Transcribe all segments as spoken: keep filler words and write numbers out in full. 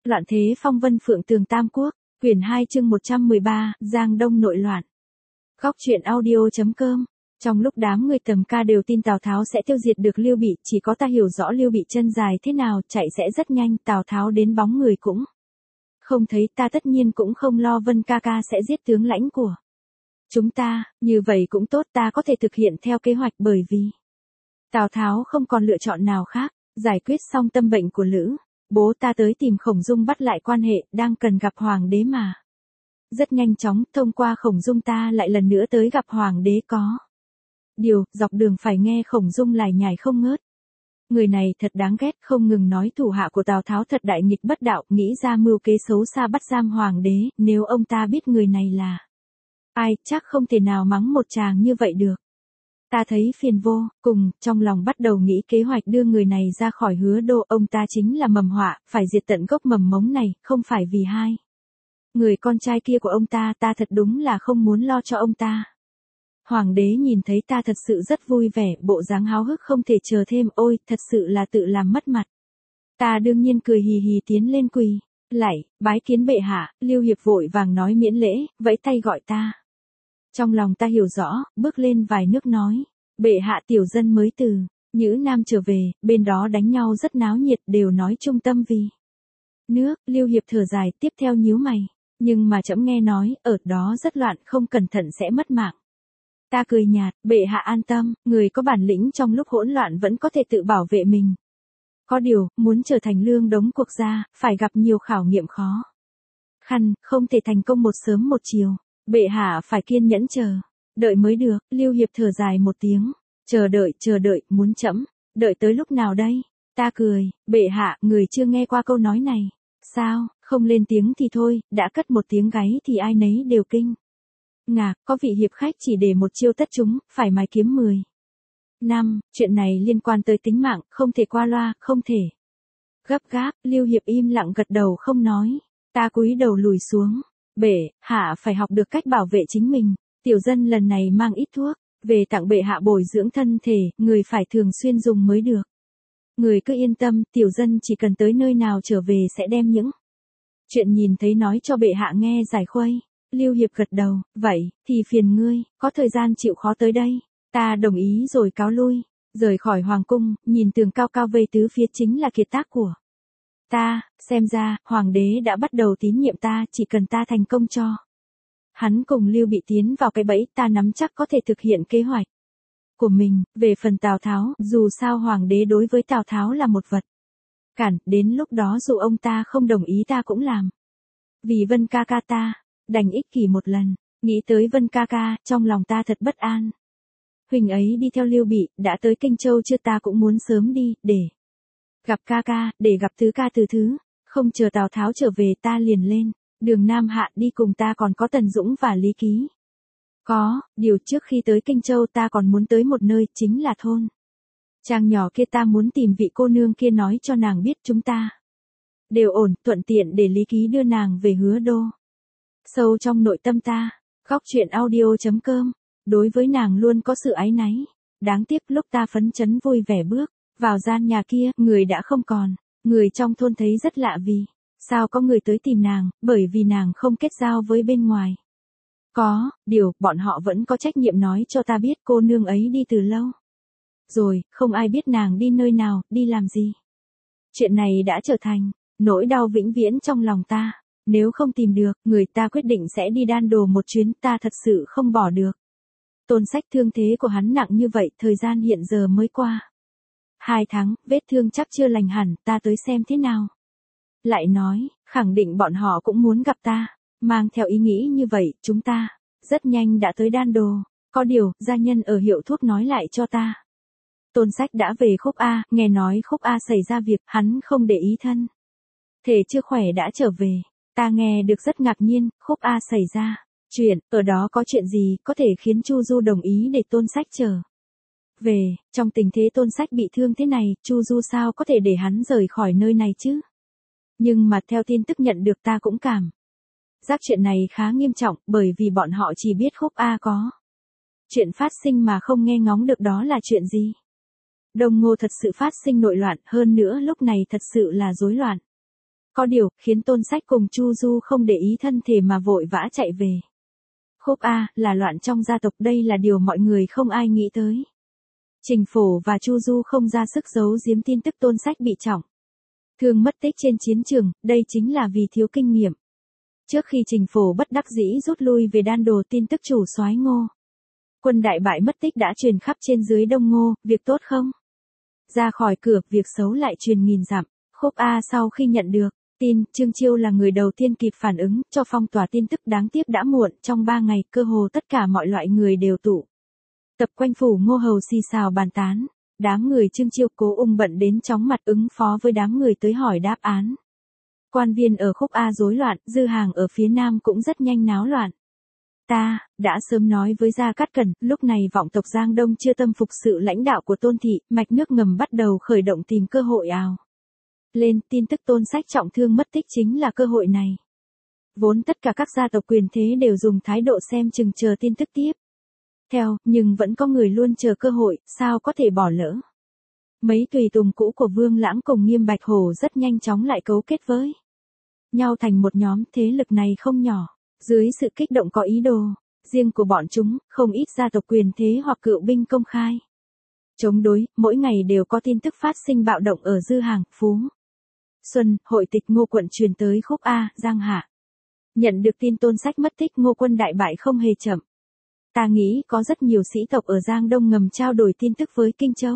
Loạn thế phong vân phượng tường Tam Quốc, quyển hai chương một trăm mười ba, Giang Đông nội loạn. Góc truyện audio.com. Trong lúc đám người tầm ca đều tin Tào Tháo sẽ tiêu diệt được Lưu Bị, chỉ có ta hiểu rõ Lưu Bị chân dài thế nào, chạy sẽ rất nhanh, Tào Tháo đến bóng người cũng không thấy, ta tất nhiên cũng không lo Vân ca ca sẽ giết tướng lãnh của chúng ta, như vậy cũng tốt, ta có thể thực hiện theo kế hoạch, bởi vì Tào Tháo không còn lựa chọn nào khác. Giải quyết xong tâm bệnh của Lữ bố, ta tới tìm Khổng Dung bắt lại quan hệ, đang cần gặp hoàng đế mà. Rất nhanh chóng, thông qua Khổng Dung ta lại lần nữa tới gặp hoàng đế, có điều, dọc đường phải nghe Khổng Dung lải nhải không ngớt. Người này thật đáng ghét, không ngừng nói thủ hạ của Tào Tháo thật đại nghịch bất đạo, nghĩ ra mưu kế xấu xa bắt giam hoàng đế, nếu ông ta biết người này là ai, chắc không thể nào mắng một chàng như vậy được. Ta thấy phiền vô cùng, trong lòng bắt đầu nghĩ kế hoạch đưa người này ra khỏi Hứa Đô, ông ta chính là mầm họa, phải diệt tận gốc mầm mống này, không phải vì hai người con trai kia của ông ta, ta thật đúng là không muốn lo cho ông ta. Hoàng đế nhìn thấy ta thật sự rất vui vẻ, bộ dáng háo hức không thể chờ thêm, ôi, thật sự là tự làm mất mặt. Ta đương nhiên cười hì hì tiến lên quỳ lạy, bái kiến bệ hạ. Lưu Hiệp vội vàng nói miễn lễ, vẫy tay gọi ta. Trong lòng ta hiểu rõ, bước lên vài nước nói, bệ hạ tiểu dân mới từ Nhữ Nam trở về, bên đó đánh nhau rất náo nhiệt, đều nói trung tâm vì nước. Lưu Hiệp thở dài, tiếp theo nhíu mày, nhưng mà trẫm nghe nói, ở đó rất loạn, không cẩn thận sẽ mất mạng. Ta cười nhạt, bệ hạ an tâm, người có bản lĩnh trong lúc hỗn loạn vẫn có thể tự bảo vệ mình. Có điều, muốn trở thành lương đống quốc gia, phải gặp nhiều khảo nghiệm khó khăn, không thể thành công một sớm một chiều. Bệ hạ phải kiên nhẫn chờ đợi mới được. Lưu Hiệp thở dài một tiếng, chờ đợi, chờ đợi, muốn trẫm đợi tới lúc nào đây? Ta cười, bệ hạ, người chưa nghe qua câu nói này sao? Không lên tiếng thì thôi, đã cất một tiếng gáy thì ai nấy đều kinh ngạc. Có vị hiệp khách chỉ để một chiêu tất chúng, phải mài kiếm mười năm. Chuyện này liên quan tới tính mạng, không thể qua loa, không thể gấp gáp. Lưu Hiệp im lặng gật đầu không nói. Ta cúi đầu lùi xuống. Bệ hạ phải học được cách bảo vệ chính mình. Tiểu dân lần này mang ít thuốc về tặng bệ hạ bồi dưỡng thân thể, người phải thường xuyên dùng mới được. Người cứ yên tâm, tiểu dân chỉ cần tới nơi nào trở về sẽ đem những chuyện nhìn thấy nói cho bệ hạ nghe giải khuây. Lưu Hiệp gật đầu, vậy thì phiền ngươi, có thời gian chịu khó tới đây. Ta đồng ý rồi cáo lui, rời khỏi hoàng cung, nhìn tường cao cao vây tứ phía chính là kiệt tác của ta. Xem ra, hoàng đế đã bắt đầu tín nhiệm ta, chỉ cần ta thành công cho hắn cùng Lưu Bị tiến vào cái bẫy, ta nắm chắc có thể thực hiện kế hoạch của mình. Về phần Tào Tháo, dù sao hoàng đế đối với Tào Tháo là một vật cản, đến lúc đó dù ông ta không đồng ý ta cũng làm. Vì Vân ca ca ta, đành ích kỷ một lần, nghĩ tới Vân ca ca, trong lòng ta thật bất an. Huỳnh ấy đi theo Lưu Bị, đã tới Kinh Châu chưa? Ta cũng muốn sớm đi, để gặp ca ca, để gặp tứ ca từ thứ. Không chờ Tào Tháo trở về ta liền lên đường Nam Hạ, đi cùng ta còn có Tần Dũng và Lý Ký. Có điều trước khi tới Kinh Châu ta còn muốn tới một nơi, chính là thôn trang nhỏ kia. Ta muốn tìm vị cô nương kia, nói cho nàng biết chúng ta đều ổn, thuận tiện để Lý Ký đưa nàng về Hứa Đô. Sâu trong nội tâm ta, góc truyện audio.com, đối với nàng luôn có sự áy náy. Đáng tiếc lúc ta phấn chấn vui vẻ bước vào gian nhà kia, người đã không còn. Người trong thôn thấy rất lạ, vì sao có người tới tìm nàng, bởi vì nàng không kết giao với bên ngoài. Có điều, bọn họ vẫn có trách nhiệm nói cho ta biết cô nương ấy đi từ lâu rồi, không ai biết nàng đi nơi nào, đi làm gì. Chuyện này đã trở thành nỗi đau vĩnh viễn trong lòng ta. Nếu không tìm được, người ta quyết định sẽ đi đan đồ một chuyến, ta thật sự không bỏ được. Tôn Sách thương thế của hắn nặng như vậy, thời gian hiện giờ mới qua hai tháng, vết thương chắc chưa lành hẳn, ta tới xem thế nào. Lại nói, khẳng định bọn họ cũng muốn gặp ta. Mang theo ý nghĩ như vậy, chúng ta rất nhanh đã tới đan đồ. Có điều, gia nhân ở hiệu thuốc nói lại cho ta, Tôn Sách đã về Khúc A, nghe nói Khúc A xảy ra việc, hắn không để ý thân thể chưa khỏe đã trở về. Ta nghe được rất ngạc nhiên, Khúc A xảy ra chuyện, ở đó có chuyện gì có thể khiến Chu Du đồng ý để Tôn Sách trở về? Trong tình thế Tôn Sách bị thương thế này, Chu Du sao có thể để hắn rời khỏi nơi này chứ? Nhưng mà theo tin tức nhận được ta cũng cảm giác chuyện này khá nghiêm trọng, bởi vì bọn họ chỉ biết Khúc A có chuyện phát sinh mà không nghe ngóng được đó là chuyện gì. Đông Ngô thật sự phát sinh nội loạn, hơn nữa lúc này thật sự là rối loạn. Có điều, khiến Tôn Sách cùng Chu Du không để ý thân thể mà vội vã chạy về. Khúc A, là loạn trong gia tộc, đây là điều mọi người không ai nghĩ tới. Trình Phổ và Chu Du không ra sức giấu giếm tin tức Tôn Sách bị trọng thương mất tích trên chiến trường, đây chính là vì thiếu kinh nghiệm. Trước khi Trình Phổ bất đắc dĩ rút lui về Đan Đồ, tin tức chủ soái Ngô quân đại bại mất tích đã truyền khắp trên dưới Đông Ngô, việc tốt không? Ra khỏi cửa, việc xấu lại truyền nghìn dặm. Khúc A sau khi nhận được tin, Trương Chiêu là người đầu tiên kịp phản ứng, cho phong tỏa tin tức, đáng tiếc đã muộn, trong ba ngày, cơ hồ tất cả mọi loại người đều tụ tập quanh phủ Ngô Hầu xì xào bàn tán. Đám người Trương Chiêu cố ung bận đến chóng mặt ứng phó với đám người tới hỏi đáp án. Quan viên ở Khúc A rối loạn, Dư Hàng ở phía Nam cũng rất nhanh náo loạn. Ta, đã sớm nói với Gia Cát Cẩn, lúc này vọng tộc Giang Đông chưa tâm phục sự lãnh đạo của Tôn Thị, mạch nước ngầm bắt đầu khởi động tìm cơ hội ào lên, tin tức Tôn Sách trọng thương mất tích chính là cơ hội này. Vốn tất cả các gia tộc quyền thế đều dùng thái độ xem chừng chờ tin tức tiếp theo, nhưng vẫn có người luôn chờ cơ hội, sao có thể bỏ lỡ. Mấy tùy tùng cũ của Vương Lãng cùng Nghiêm Bạch Hổ rất nhanh chóng lại cấu kết với nhau thành một nhóm, thế lực này không nhỏ. Dưới sự kích động có ý đồ riêng của bọn chúng, không ít gia tộc quyền thế hoặc cựu binh công khai chống đối, mỗi ngày đều có tin tức phát sinh bạo động ở Dư Hàng, Phú Xuân, hội tịch Ngô quận truyền tới Khúc A, Giang Hạ. Nhận được tin Tôn Sách mất tích, Ngô quân đại bại không hề chậm. Ta nghĩ có rất nhiều sĩ tộc ở Giang Đông ngầm trao đổi tin tức với Kinh Châu.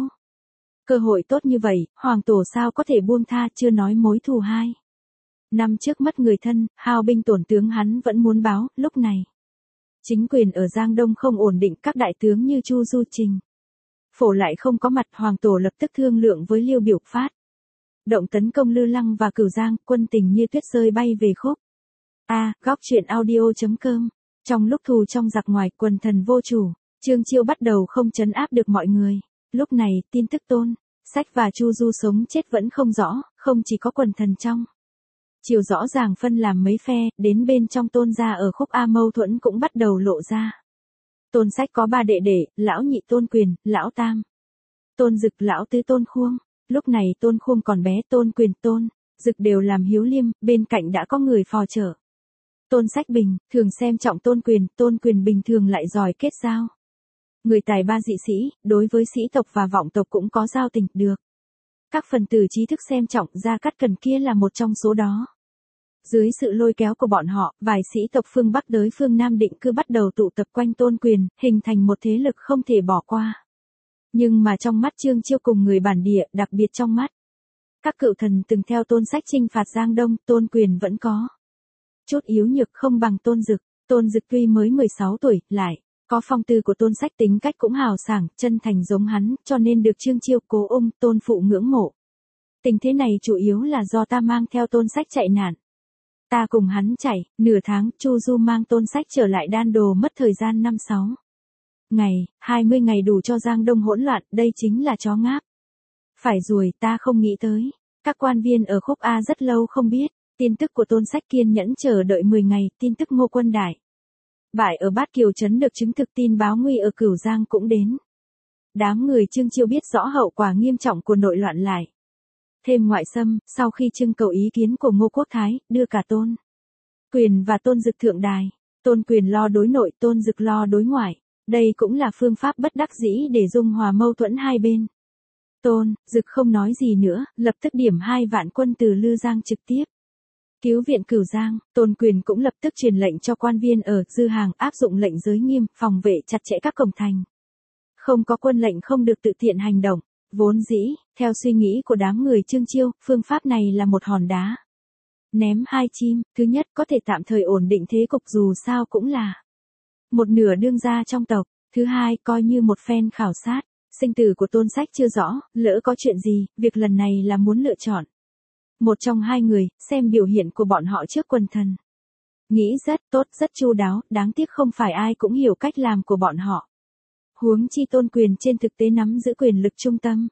Cơ hội tốt như vậy, Hoàng Tổ sao có thể buông tha, chưa nói mối thù hai năm trước mất người thân, hao binh tổn tướng hắn vẫn muốn báo, lúc này. Chính quyền ở Giang Đông không ổn định, các đại tướng như Chu Du Trình Phổ lại không có mặt, Hoàng Tổ lập tức thương lượng với Liêu Biểu phát động tấn công Lư Lăng và Cửu Giang, quân tình như tuyết rơi bay về Khúc A, góc truyện audio.com. Trong lúc thù trong giặc ngoài, quần thần vô chủ, Trương Chiêu bắt đầu không trấn áp được mọi người. Lúc này, tin tức Tôn Sách và Chu Du sống chết vẫn không rõ, không chỉ có quần thần trong chiều rõ ràng phân làm mấy phe, đến bên trong Tôn gia ở Khúc A mâu thuẫn cũng bắt đầu lộ ra. Tôn Sách có ba đệ đệ, lão nhị Tôn Quyền, lão tam Tôn Dực, lão tứ Tôn Khuông. Lúc này Tôn Khuông còn bé, Tôn Quyền, Tôn Dực đều làm hiếu liêm, bên cạnh đã có người phò trợ. Tôn Sách bình thường xem trọng Tôn Quyền, Tôn Quyền bình thường lại giỏi kết giao. Người tài ba dị sĩ, đối với sĩ tộc và vọng tộc cũng có giao tình, được các phần tử trí thức xem trọng, Gia Cát Cẩn kia là một trong số đó. Dưới sự lôi kéo của bọn họ, vài sĩ tộc phương Bắc tới phương Nam định cư bắt đầu tụ tập quanh Tôn Quyền, hình thành một thế lực không thể bỏ qua. Nhưng mà trong mắt Trương Chiêu cùng người bản địa, đặc biệt trong mắt các cựu thần từng theo Tôn Sách chinh phạt Giang Đông, Tôn Quyền vẫn có chút yếu nhược không bằng Tôn Dực. Tôn Dực tuy mới mười sáu tuổi, lại có phong tư của Tôn Sách, tính cách cũng hào sảng, chân thành giống hắn, cho nên được Trương Chiêu cố ung, Tôn phụ ngưỡng mộ. Tình thế này chủ yếu là do ta mang theo Tôn Sách chạy nạn. Ta cùng hắn chạy, nửa tháng, Chu Du mang Tôn Sách trở lại Đan Đồ mất thời gian năm sáu ngày, hai mươi ngày đủ cho Giang Đông hỗn loạn, đây chính là chó ngáp phải ruồi, ta không nghĩ tới. Các quan viên ở Khúc A rất lâu không biết tin tức của Tôn Sách, kiên nhẫn chờ đợi mười ngày, tin tức Ngô quân đại bại ở Bát Kiều trấn được chứng thực, tin báo nguy ở Cửu Giang cũng đến. Đám người Trương Chiêu biết rõ hậu quả nghiêm trọng của nội loạn lại thêm ngoại xâm, sau khi trưng cầu ý kiến của Ngô Quốc Thái, đưa cả Tôn Quyền và Tôn Dực thượng đài. Tôn Quyền lo đối nội, Tôn Dực lo đối ngoại. Đây cũng là phương pháp bất đắc dĩ để dung hòa mâu thuẫn hai bên. Tôn Dực không nói gì nữa, lập tức điểm hai vạn quân từ Lư Giang trực tiếp cứu viện Cửu Giang. Tôn Quyền cũng lập tức truyền lệnh cho quan viên ở Dư Hàng áp dụng lệnh giới nghiêm, phòng vệ chặt chẽ các cổng thành. Không có quân lệnh không được tự tiện hành động. Vốn dĩ, theo suy nghĩ của đám người Trương Chiêu, phương pháp này là một hòn đá ném hai chim. Thứ nhất, có thể tạm thời ổn định thế cục, dù sao cũng là một nửa đương gia trong tộc. Thứ hai, coi như một phen khảo sát. Sinh tử của Tôn Sách chưa rõ, lỡ có chuyện gì, việc lần này là muốn lựa chọn một trong hai người, xem biểu hiện của bọn họ trước quần thần. Nghĩ rất tốt, rất chu đáo, đáng tiếc không phải ai cũng hiểu cách làm của bọn họ. Huống chi Tôn Quyền trên thực tế nắm giữ quyền lực trung tâm.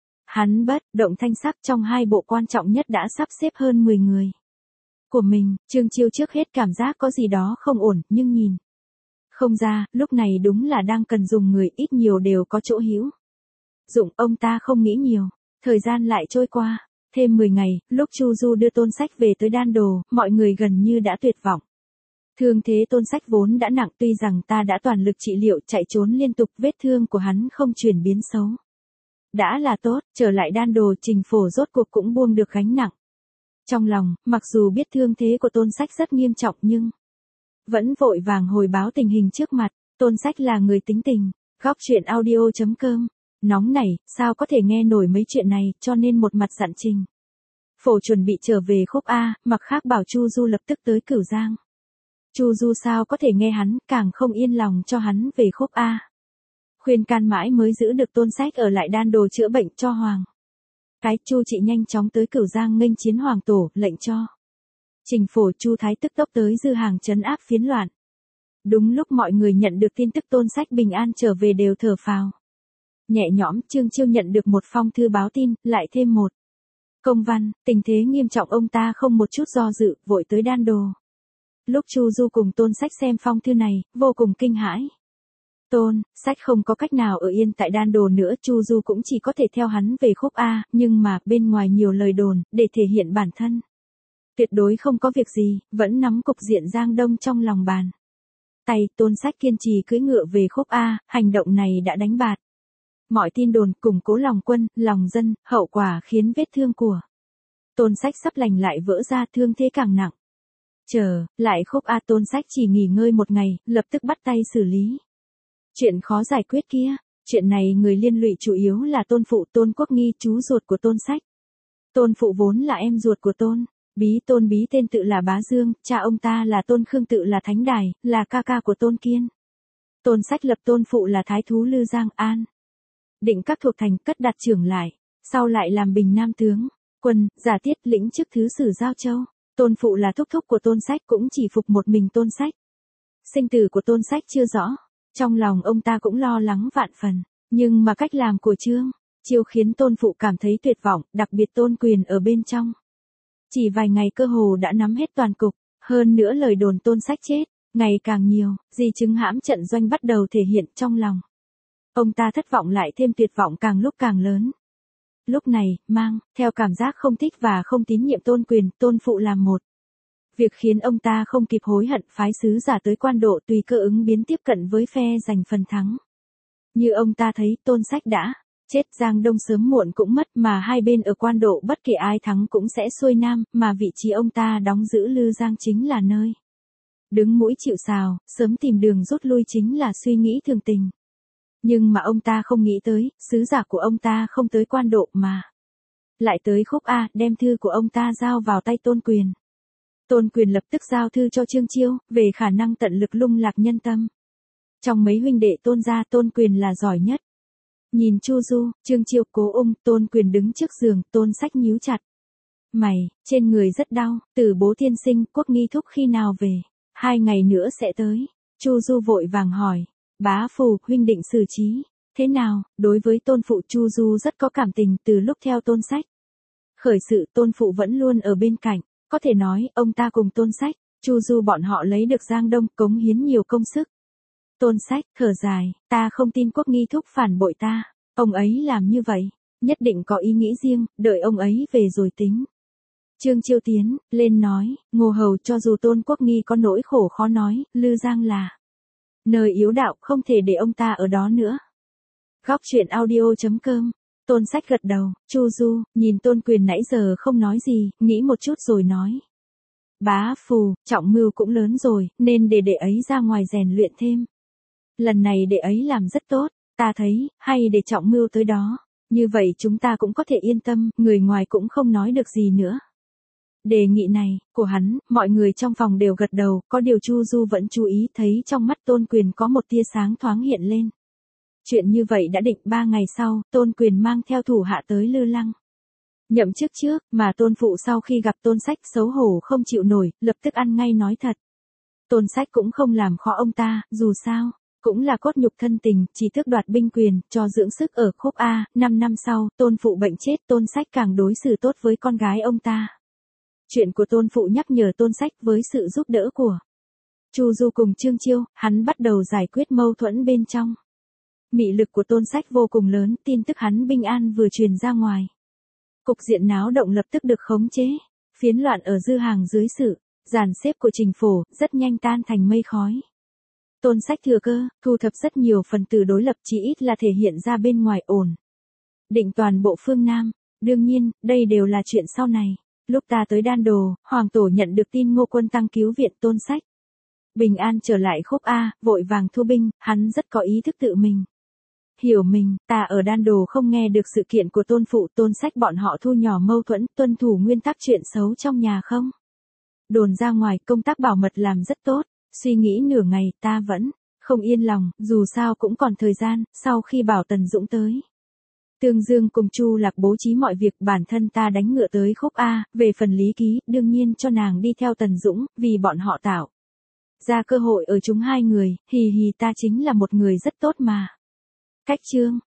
Hắn bất động thanh sắc, trong hai bộ quan trọng nhất đã sắp xếp hơn mười người của mình. Trương Chiêu trước hết cảm giác có gì đó không ổn, nhưng nhìn không ra, lúc này đúng là đang cần dùng người, ít nhiều đều có chỗ hữu dụng. Ông ta không nghĩ nhiều, thời gian lại trôi qua. Thêm mười ngày, lúc Chu Du đưa Tôn Sách về tới Đan Đồ, mọi người gần như đã tuyệt vọng. Thương thế Tôn Sách vốn đã nặng, tuy rằng ta đã toàn lực trị liệu chạy trốn liên tục, vết thương của hắn không chuyển biến xấu. Đã là tốt, trở lại Đan Đồ, Trình Phổ rốt cuộc cũng buông được gánh nặng. Trong lòng, mặc dù biết thương thế của Tôn Sách rất nghiêm trọng nhưng vẫn vội vàng hồi báo tình hình trước mặt. Tôn Sách là người tính tình. Góc truyện audio chấm com. Nóng này, sao có thể nghe nổi mấy chuyện này, cho nên một mặt dặn Trình Phổ chuẩn bị trở về Khúc A, mặt khác bảo Chu Du lập tức tới Cửu Giang. Chu Du sao có thể nghe hắn, càng không yên lòng cho hắn về Khúc A. Khuyên can mãi mới giữ được Tôn Sách ở lại Đan Đồ chữa bệnh cho Hoàng. Cái Chu Trị nhanh chóng tới Cửu Giang nghênh chiến Hoàng Tổ, lệnh cho Trình Phổ Chu Thái tức tốc tới Dư Hàng trấn áp phiến loạn. Đúng lúc mọi người nhận được tin tức Tôn Sách bình an trở về đều thở phào nhẹ nhõm. Trương Chiêu nhận được một phong thư báo tin, lại thêm một công văn, tình thế nghiêm trọng, ông ta không một chút do dự, vội tới Đan Đồ. Lúc Chu Du cùng Tôn Sách xem phong thư này, vô cùng kinh hãi. Tôn Sách không có cách nào ở yên tại Đan Đồ nữa, Chu Du cũng chỉ có thể theo hắn về Khúc A, nhưng mà bên ngoài nhiều lời đồn, để thể hiện bản thân tuyệt đối không có việc gì, vẫn nắm cục diện Giang Đông trong lòng bàn tay. Tôn Sách kiên trì cưỡi ngựa về Khúc A, hành động này đã đánh bạt mọi tin đồn, củng cố lòng quân, lòng dân, hậu quả khiến vết thương của Tôn Sách sắp lành lại vỡ ra, thương thế càng nặng. Chờ lại Khúc A, Tôn Sách chỉ nghỉ ngơi một ngày, lập tức bắt tay xử lý chuyện khó giải quyết kia. Chuyện này người liên lụy chủ yếu là Tôn Phụ, Tôn Quốc Nghi, chú ruột của Tôn Sách. Tôn Phụ vốn là em ruột của Tôn Bí, Tôn Bí tên tự là Bá Dương, cha ông ta là Tôn Khương tự là Thánh Đài, là ca ca của Tôn Kiên. Tôn Sách lập Tôn Phụ là Thái thú Lư Giang An định các thuộc thành, cất đặt trưởng lại, sau lại làm Bình Nam tướng quân, giả tiết lĩnh chức thứ sử Giao Châu. Tôn Phụ là thúc thúc của Tôn Sách, cũng chỉ phục một mình Tôn Sách. Sinh tử của Tôn Sách chưa rõ, trong lòng ông ta cũng lo lắng vạn phần, nhưng mà cách làm của Trương Chiêu khiến Tôn Phụ cảm thấy tuyệt vọng, đặc biệt Tôn Quyền ở bên trong. Chỉ vài ngày cơ hồ đã nắm hết toàn cục, hơn nữa lời đồn Tôn Sách chết ngày càng nhiều, di chứng hãm trận doanh bắt đầu thể hiện trong lòng. Ông ta thất vọng lại thêm tuyệt vọng càng lúc càng lớn. Lúc này, mang theo cảm giác không thích và không tín nhiệm Tôn Quyền, Tôn Phụ làm một việc khiến ông ta không kịp hối hận, phái sứ giả tới Quan Độ tùy cơ ứng biến tiếp cận với phe giành phần thắng. Như ông ta thấy Tôn Sách đã chết, Giang Đông sớm muộn cũng mất, mà hai bên ở Quan Độ bất kể ai thắng cũng sẽ xuôi nam, mà vị trí ông ta đóng giữ Lư Giang chính là nơi đứng mũi chịu sào, sớm tìm đường rút lui chính là suy nghĩ thường tình. Nhưng mà ông ta không nghĩ tới, sứ giả của ông ta không tới Quan Độ mà lại tới Khúc A, đem thư của ông ta giao vào tay Tôn Quyền. Tôn Quyền lập tức giao thư cho Trương Chiêu, về khả năng tận lực lung lạc nhân tâm. Trong mấy huynh đệ Tôn gia, Tôn Quyền là giỏi nhất. Nhìn Chu Du, Trương Chiêu cố ung, Tôn Quyền đứng trước giường, Tôn Sách nhíu chặt mày, trên người rất đau. Từ Bố tiên sinh, Quốc Nghi thúc khi nào về? Hai ngày nữa sẽ tới. Chu Du vội vàng hỏi, bá phụ, huynh định xử trí thế nào? Đối với Tôn Phụ, Chu Du rất có cảm tình, từ lúc theo Tôn Sách khởi sự, Tôn Phụ vẫn luôn ở bên cạnh. Có thể nói, ông ta cùng Tôn Sách, Chu Du bọn họ lấy được Giang Đông, cống hiến nhiều công sức. Tôn Sách thở dài, ta không tin Quốc Nghi thúc phản bội ta. Ông ấy làm như vậy, nhất định có ý nghĩ riêng, đợi ông ấy về rồi tính. Trương Chiêu tiến lên nói, Ngô Hầu, cho dù Tôn Quốc Nghi có nỗi khổ khó nói, Lư Giang là nơi yếu đạo, không thể để ông ta ở đó nữa. Góc truyện audio chấm com. Tôn Sách gật đầu. Chu Du nhìn Tôn Quyền nãy giờ không nói gì, nghĩ một chút rồi nói, bá phù, trọng mưu cũng lớn rồi, nên để đệ ấy ra ngoài rèn luyện thêm. Lần này đệ ấy làm rất tốt, ta thấy, hay để trọng mưu tới đó. Như vậy chúng ta cũng có thể yên tâm, người ngoài cũng không nói được gì nữa. Đề nghị này của hắn, mọi người trong phòng đều gật đầu, có điều Chu Du vẫn chú ý, thấy trong mắt Tôn Quyền có một tia sáng thoáng hiện lên. Chuyện như vậy đã định. Ba ngày sau, Tôn Quyền mang theo thủ hạ tới Lư Lăng nhậm chức trước, mà Tôn Phụ sau khi gặp Tôn Sách xấu hổ không chịu nổi, lập tức ăn ngay nói thật. Tôn Sách cũng không làm khó ông ta, dù sao cũng là cốt nhục thân tình, chỉ tước đoạt binh quyền, cho dưỡng sức ở Khúc A. Năm năm sau, Tôn Phụ bệnh chết, Tôn Sách càng đối xử tốt với con gái ông ta. Chuyện của Tôn Phụ nhắc nhở Tôn Sách với sự giúp đỡ của Chu Du cùng Trương Chiêu, hắn bắt đầu giải quyết mâu thuẫn bên trong. Mị lực của Tôn Sách vô cùng lớn, tin tức hắn bình an vừa truyền ra ngoài. Cục diện náo động lập tức được khống chế. Phiến loạn ở dư hàng dưới sự dàn xếp của Trình Phổ, rất nhanh tan thành mây khói. Tôn Sách thừa cơ, thu thập rất nhiều phần tử đối lập, chỉ ít là thể hiện ra bên ngoài ổn định toàn bộ phương Nam. Đương nhiên, đây đều là chuyện sau này. Lúc ta tới Đan Đồ, Hoàng Tổ nhận được tin Ngô Quân tăng cứu viện Tôn Sách bình an trở lại Khúc A, vội vàng thu binh, hắn rất có ý thức tự mình. Hiểu mình, ta ở Đan Đồ không nghe được sự kiện của Tôn Phụ Tôn Sách bọn họ thu nhỏ mâu thuẫn, tuân thủ nguyên tắc chuyện xấu trong nhà không? Đồn ra ngoài, công tác bảo mật làm rất tốt, suy nghĩ nửa ngày, ta vẫn không yên lòng, dù sao cũng còn thời gian, sau khi bảo Tần Dũng tới. Tương Dương cùng Chu Lạc bố trí mọi việc, bản thân ta đánh ngựa tới Khúc A, về phần lý ký, đương nhiên cho nàng đi theo Tần Dũng, vì bọn họ tạo ra cơ hội ở chúng hai người, hì hì ta chính là một người rất tốt mà. Cách chương